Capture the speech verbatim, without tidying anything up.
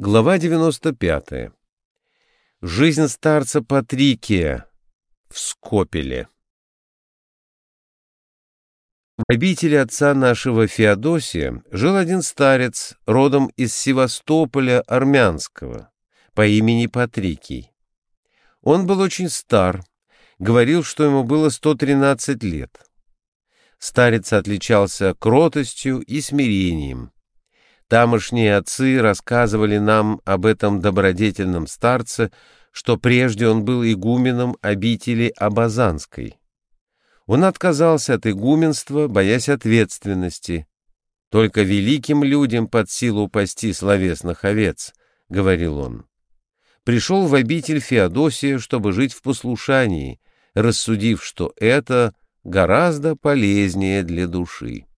Глава девяносто пятая. Жизнь старца Патрикия в Скопеле. В обители отца нашего Феодосия жил один старец, родом из Севастополя Армянского, по имени Патрикий. Он был очень стар, говорил, что ему было сто тринадцать лет. Старец отличался кротостью и смирением. Тамошние отцы рассказывали нам об этом добродетельном старце, что прежде он был игуменом обители Абазанской. Он отказался от игуменства, боясь ответственности. «Только великим людям под силу пасти словесных овец», — говорил он. Пришел в обитель Феодосия, чтобы жить в послушании, рассудив, что это гораздо полезнее для души.